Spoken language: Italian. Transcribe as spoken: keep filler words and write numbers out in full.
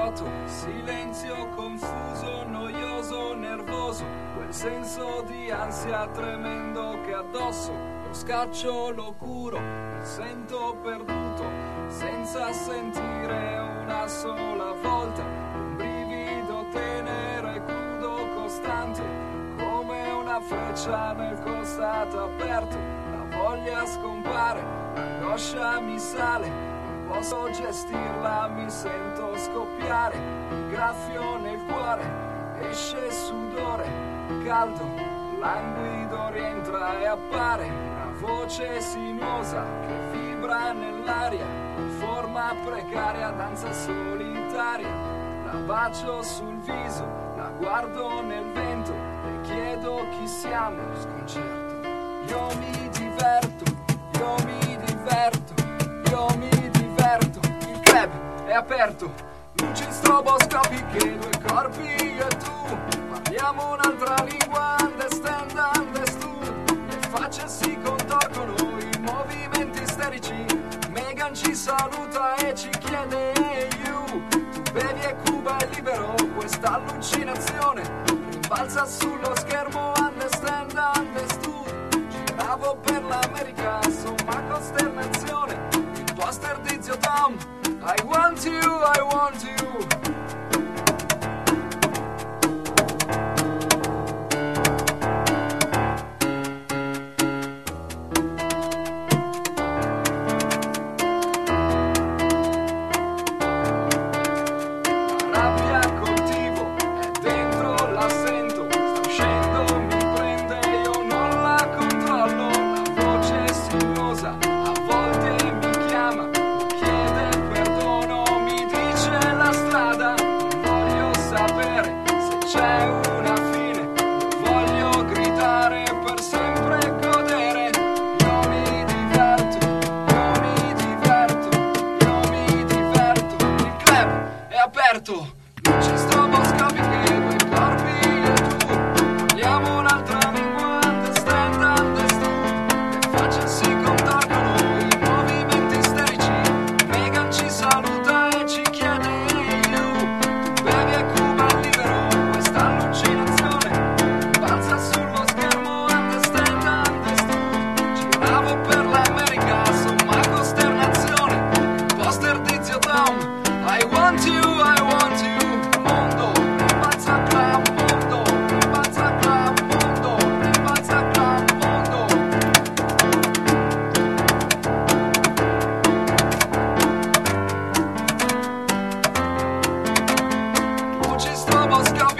vuoto, silenzio confuso, noioso, nervoso, quel senso di ansia tremendo che addosso lo scaccio, lo curo, mi sento perduto, senza sentire una sola volta, un brivido tenero e crudo costante, come una freccia nel costato aperto, la voglia scompare, l'angoscia mi sale. Posso gestirla, mi sento scoppiare, il graffio nel cuore, esce sudore, caldo, languido rientra e appare, una voce sinuosa che vibra nell'aria, forma precaria, danza solitaria, la bacio sul viso, la guardo nel vento, le chiedo chi siamo, sconcerto, io mi diverto, io mi diverto, io mi diverto. Il club è aperto, luci stroboscopiche, due corpi io e tu, parliamo un'altra lingua, understand, understood, le facce si contorcono, i movimenti isterici, Megan ci saluta e ci chiede hey you, tu bevi e Cuba è libero, questa allucinazione rimbalza sullo schermo, understand, understood, giravo per l'America, somma costernazione, poster di zio Tom, I want you, I want you. La rabbia coltivo, è dentro la sento, sta uscendo, mi prende, io non la controllo, la voce sinuosa, a volte mi c'è una fine, voglio gridare per sempre godere, io mi diverto, io mi diverto, io mi diverto, il club è aperto, luci stroboscopiche, due corpi io e tu, parliamo un'altra lingua, understand, understood, le facce si contorcono, i movimenti isterici, Megan ci saluta e ci chiede hey you, tu bevi e Cuba è libero, balza sullo schermo, understand, understood, giravo per l'America, somma costernazione, poster di zio Tom, I want you, I want you, mondo, rimbalza club, mondo, rimbalza club, mondo, rimbalza club, mondo. Luci stroboscopiche